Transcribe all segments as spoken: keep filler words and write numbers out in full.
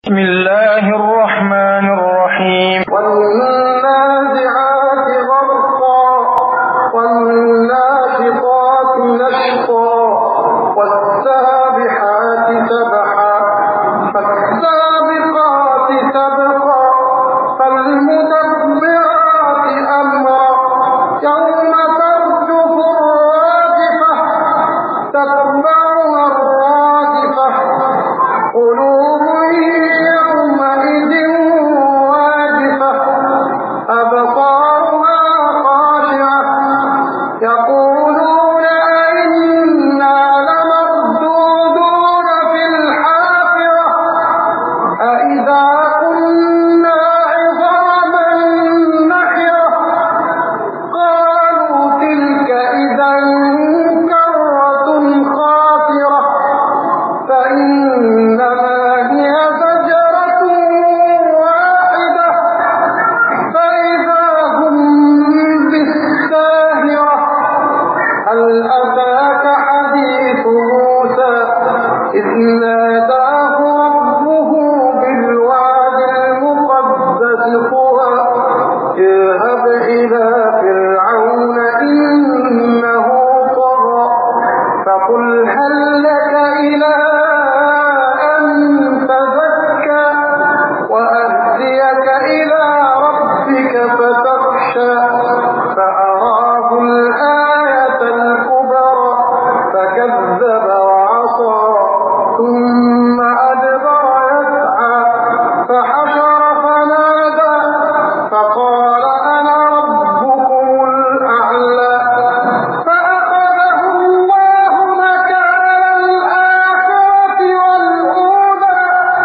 بسم الله الرحمن الرحيم والنازعات غرقا والناشطات نشطا والسابحات سبحا فالسابقات سبقا فالمدبرات أمرا يوم ترجف الراجفة تتبعها الرادفة قلوب يومئذ واجفة أبصارها خاشعة يقولون أئنا لمردودون في الحافرة أئذا كنا عظاما نخرة قالوا تلك إذا كرة خاسرة فإنما هي زجرة واحدة فإذا هم بالساهرة هل أتاك حديث موسى إذ ناداه ربه بالواد المقدس طوى اذهب إلى فرعون إنه طغى فقل هل لك إلى أن تزكى وأهديك إلى ربك فتخشى فأراه الآية الكبرى فكذب وعصى ثم أدبر يسعى فحشر فنادى فقال أنا ربكم الأعلى فأخذه الله نكال الآخرة والأولى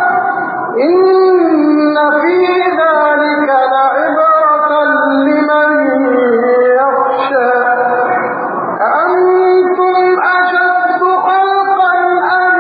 إن في ذلك لعبرة لمن يخشى أأنتم أشد خلقا أم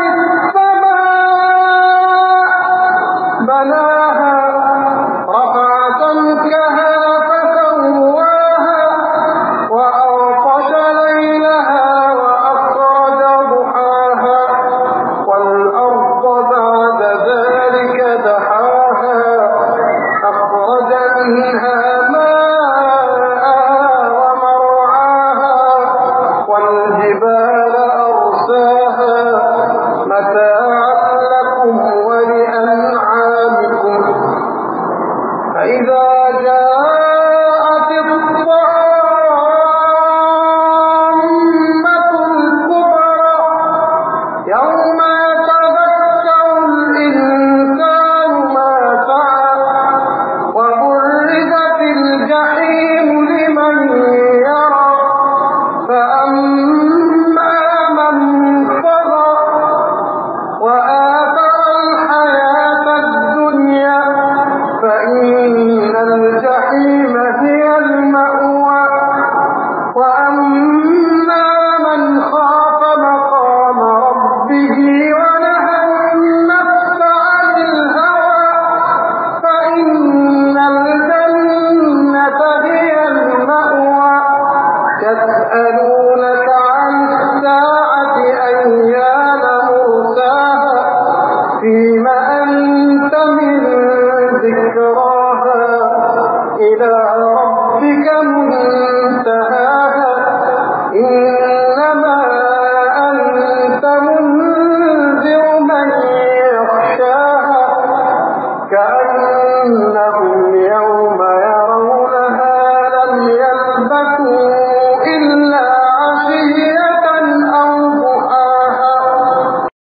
السماء بناها رفع سمكها فسواها وأغطش ليلها وأخرج ضحاها والأرض بعد ذلك دحاها أخرج منها ماءها ومرعاها والجبال أرساها متاعا لكم ولأنعامكم فإذا جاءت الطامة الكبرى يوم يتذكر الإنسان ما سعى وبرزت الجحيم لمن يرى فأما من طغى وآثر الحياة الدنيا فإن الجحيم هي المأوى وأما من خاف مقام ربه ونهى النفس عن الهوى فإن الجنة هي المأوى يسألونك عن الساعة أيان مرساها فيم أنت من ذكراها إلى ربك منتهاها إنما أنت منذر من يخشاها كأنهم